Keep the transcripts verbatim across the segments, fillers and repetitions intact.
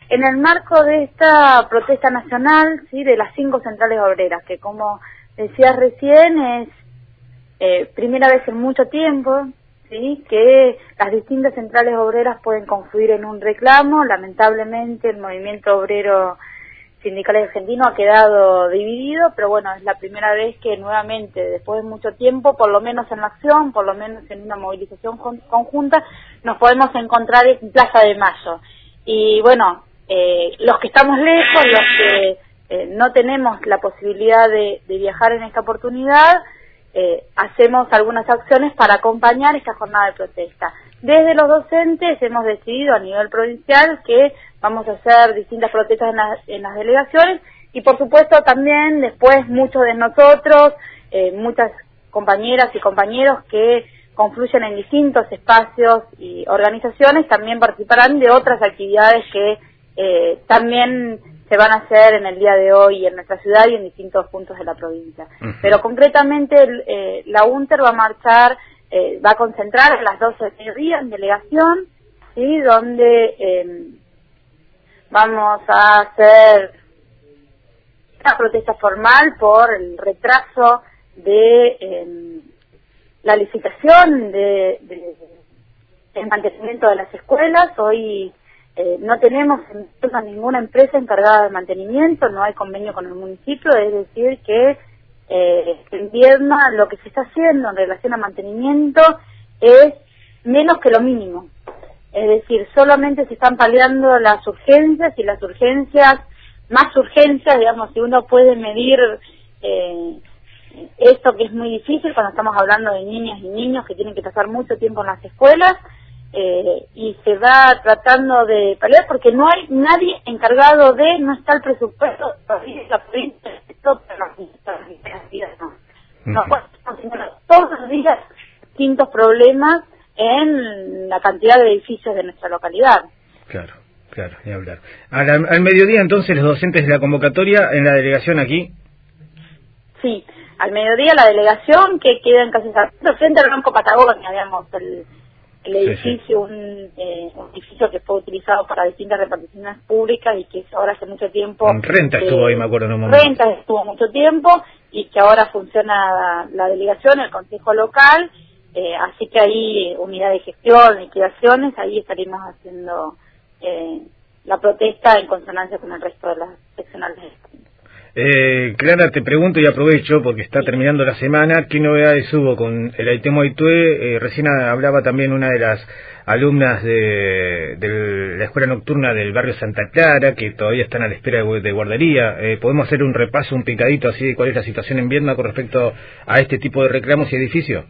en el marco de esta protesta nacional, sí, de las cinco centrales obreras, que como decías recién es eh, primera vez en mucho tiempo, sí, que las distintas centrales obreras pueden confluir en un reclamo. Lamentablemente el movimiento obrero sindical argentino ha quedado dividido, pero bueno, es la primera vez que nuevamente, después de mucho tiempo, por lo menos en la acción, por lo menos en una movilización conjunta, nos podemos encontrar en Plaza de Mayo. Y bueno, eh, los que estamos lejos, los que eh, no tenemos la posibilidad de, de viajar en esta oportunidad, eh, hacemos algunas acciones para acompañar esta jornada de protesta. Desde los docentes hemos decidido a nivel provincial que vamos a hacer distintas protestas en, la, en las delegaciones y por supuesto también después muchos de nosotros, eh, muchas compañeras y compañeros que confluyen en distintos espacios y organizaciones también participarán de otras actividades que eh, también se van a hacer en el día de hoy en nuestra ciudad y en distintos puntos de la provincia. Uh-huh. Pero concretamente eh, la UNTER va a marchar, eh, va a concentrar a las doce del mediodía en delegación, ¿sí? Donde eh, vamos a hacer una protesta formal por el retraso de eh, la licitación de, de, de mantenimiento de las escuelas. Hoy eh, no tenemos a ninguna empresa encargada de mantenimiento, no hay convenio con el municipio, es decir que eh, en invierno lo que se está haciendo en relación a mantenimiento es menos que lo mínimo. Es decir, solamente se están paliando las urgencias y las urgencias, más urgencias, digamos, si uno puede medir eh, esto que es muy difícil cuando estamos hablando de niñas y niños que tienen que pasar mucho tiempo en las escuelas, eh, y se va tratando de paliar porque no hay nadie encargado de, no está el presupuesto, la provincia, no, no, bueno, todos los días distintos problemas en la cantidad de edificios de nuestra localidad. Claro, claro, ni hablar. Al, al mediodía entonces los docentes de la convocatoria en la delegación aquí. Sí, al mediodía la delegación que queda en Casa Sarmiento, frente al Banco Patagonia, digamos, el, el edificio, sí, sí. Un, eh, un edificio que fue utilizado para distintas reparticiones públicas y que ahora hace mucho tiempo... En Renta eh, estuvo ahí, me acuerdo en un momento. Renta estuvo mucho tiempo y que ahora funciona la, la delegación, el consejo local, eh, así que ahí unidad de gestión, liquidaciones, ahí estaremos haciendo eh, la protesta en consonancia con el resto de las seccionales. Eh, Clara, te pregunto y aprovecho porque está terminando la semana, ¿qué novedades hubo con el Aitemo Aitué? Eh, recién hablaba también una de las alumnas de, de la escuela nocturna del barrio Santa Clara que todavía están a la espera de, de guardería. Eh, ¿Podemos hacer un repaso, un picadito así de cuál es la situación en Viedma con respecto a este tipo de reclamos y edificios?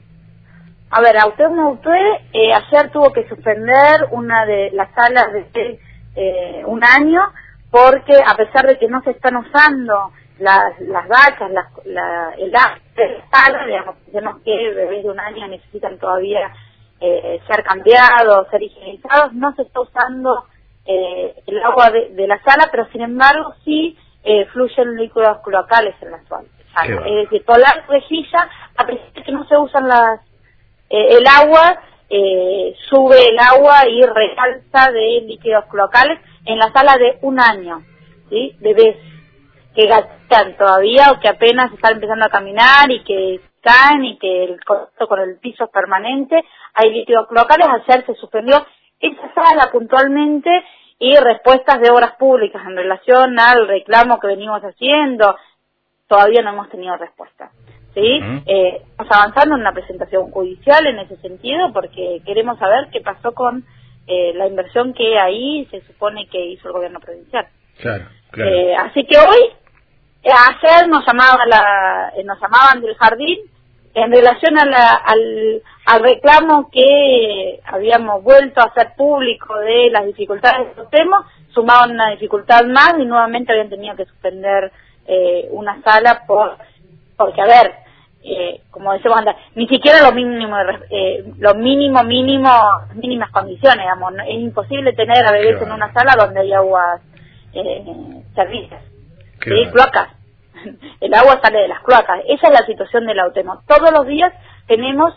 A ver, Aitemo Aitué eh, ayer tuvo que suspender una de las salas de eh, un año porque a pesar de que no se están usando las, las vacas, las, la, el agua de la sala, digamos, tenemos que bebés de un año necesitan todavía eh, ser cambiados, ser higienizados, no se está usando eh, el agua de, de la sala, pero sin embargo sí eh, fluyen líquidos cloacales en la sala. Es decir, toda la rejilla, a pesar de que no se usan las eh, el agua, eh, sube el agua y resalza de líquidos cloacales en la sala de un año, ¿sí? Bebés que gatean todavía o que apenas están empezando a caminar y que caen y que el contacto con el piso es permanente, hay líquidos cloacales. Ayer se suspendió esa sala puntualmente y respuestas de obras públicas en relación al reclamo que venimos haciendo, todavía no hemos tenido respuesta, ¿sí? Uh-huh. Eh, estamos avanzando en una presentación judicial en ese sentido porque queremos saber qué pasó con Eh, la inversión que ahí se supone que hizo el gobierno provincial. Claro, claro. Eh, así que hoy, eh, ayer nos llamaban, la, eh, nos llamaban del jardín en relación a la, al, al reclamo que habíamos vuelto a hacer público de las dificultades que tenemos, sumaban una dificultad más y nuevamente habían tenido que suspender eh, una sala por porque, a ver, Eh, como decimos antes, ni siquiera lo mínimo, eh, lo mínimo, mínimo, mínimas condiciones, digamos, no, es imposible tener a bebés claro. en una sala donde hay aguas eh, servidas, claro. ¿sí? Cloacas, el agua sale de las cloacas, esa es la situación del Aitemo. Todos los días tenemos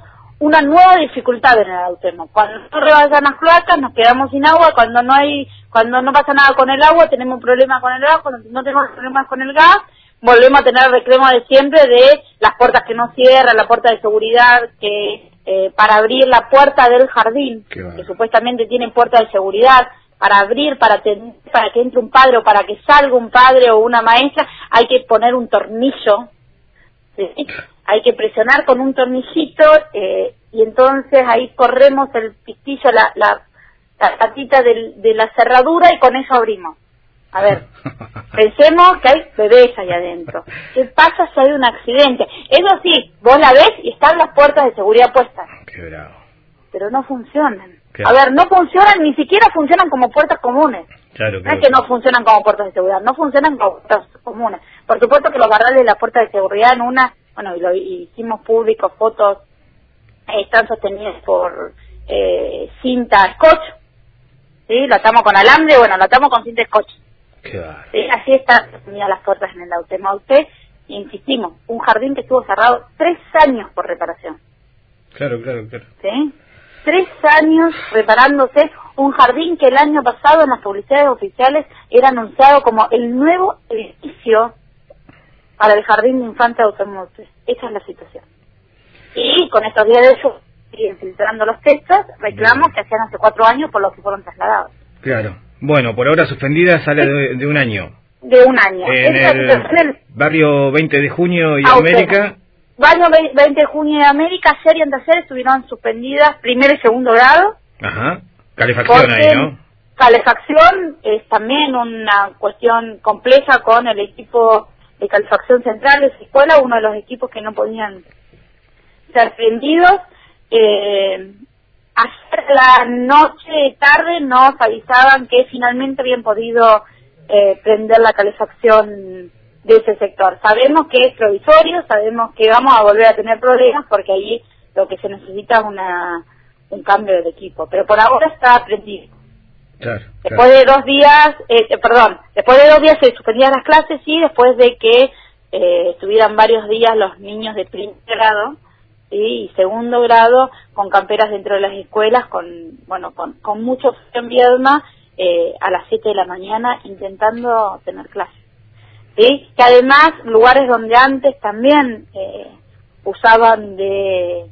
una nueva dificultad en el Autemo. Cuando no rebasan las cloacas nos quedamos sin agua, cuando no hay, cuando no pasa nada con el agua tenemos un problema con el gas, cuando no tenemos problemas con el gas volvemos a tener el reclamo de siempre de las puertas que no cierran, la puerta de seguridad que eh, para abrir la puerta del jardín, que supuestamente tiene puerta de seguridad, para abrir, para, ten, para que entre un padre o para que salga un padre o una maestra, hay que poner un tornillo, ¿sí? Hay que presionar con un tornillito eh, y entonces ahí corremos el pistillo, la, la, la patita del, de la cerradura y con eso abrimos. A ver, pensemos que hay bebés ahí adentro. ¿Qué pasa si hay un accidente? Eso sí, vos la ves y están las puertas de seguridad puestas. Qué bravo. Pero no funcionan. Qué A ver, no funcionan, ni siquiera funcionan como puertas comunes. Claro, no es que no funcionan como puertas de seguridad, no funcionan como puertas comunes. Por supuesto que los barrales de la puerta de seguridad en una, bueno, y lo hicimos público, fotos, eh, están sostenidas por eh, cinta scotch, ¿sí? Lo atamos con alambre, bueno, lo atamos con cinta scotch. Qué barro. Sí, así están sostenidas las puertas en el Autemo. Usted, insistimos, un jardín que estuvo cerrado tres años por reparación. Claro, claro, claro. ¿Sí? Tres años reparándose un jardín que el año pasado en las publicidades oficiales era anunciado como el nuevo edificio para el jardín de infantes de Autemo. Esa es la situación. Y con estos días de ellos siguen filtrando los textos, reclamos que hacían hace cuatro años por los que fueron trasladados. Claro. Bueno, por ahora suspendida, sale de, de un año. De un año. En el, el barrio veinte de junio y Autemo. América. Barrio veinte de junio de América, ayer y anteayer estuvieron suspendidas primero y segundo grado. Ajá. Calefacción ahí, ¿no? Calefacción es también una cuestión compleja con el equipo de calefacción central de su escuela, uno de los equipos que no podían ser prendidos. Eh, ayer la noche tarde nos avisaban que finalmente habían podido eh, prender la calefacción de ese sector. Sabemos que es provisorio, sabemos que vamos a volver a tener problemas porque ahí lo que se necesita es una un cambio del equipo, pero por ahora está prendido. Claro, después claro. de dos días, eh, perdón, después de dos días se suspendían las clases, sí, después de que eh, estuvieran varios días los niños de primer grado, ¿sí? Y segundo grado con camperas dentro de las escuelas, con bueno, con, con mucho frío en Viedma, eh, a las siete de la mañana intentando tener clases. ¿Sí? Que además lugares donde antes también eh, usaban de,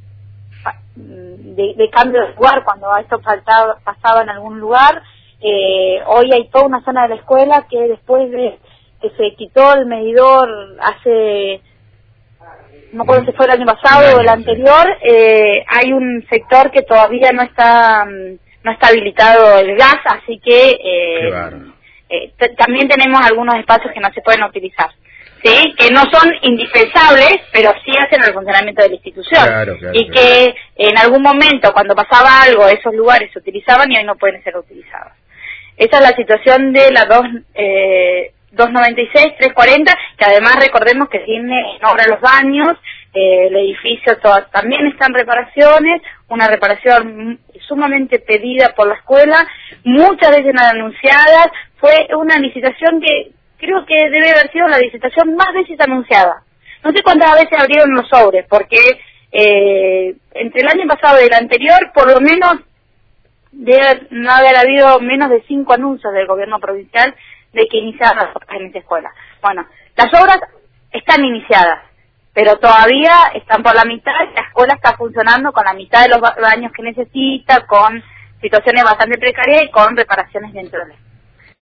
de de cambio de lugar cuando esto faltaba, pasaba en algún lugar, eh, hoy hay toda una zona de la escuela que después de que se quitó el medidor hace, no me acuerdo si fue el año pasado o el anterior, eh, hay un sector que todavía no está no está habilitado el gas, así que eh, Eh, t- también tenemos algunos espacios que no se pueden utilizar, ¿sí? Que no son indispensables, pero sí hacen el funcionamiento de la institución. Claro, claro, y claro. que en algún momento, cuando pasaba algo, esos lugares se utilizaban y hoy no pueden ser utilizados. Esa es la situación de la dos, eh, doscientos noventa y seis, trescientos cuarenta, que además recordemos que tiene en obra los baños, eh, el edificio todo, también está en reparaciones, una reparación sumamente pedida por la escuela, muchas veces no anunciadas. Fue una licitación que creo que debe haber sido la licitación más veces anunciada. No sé cuántas veces abrieron los sobres, porque eh, entre el año pasado y el anterior, por lo menos, debe no haber habido menos de cinco anuncios del gobierno provincial de que iniciaran las obras en esta escuela. Bueno, las obras están iniciadas, pero todavía están por la mitad, la escuela está funcionando con la mitad de los baños que necesita, con situaciones bastante precarias y con reparaciones dentro de la escuela.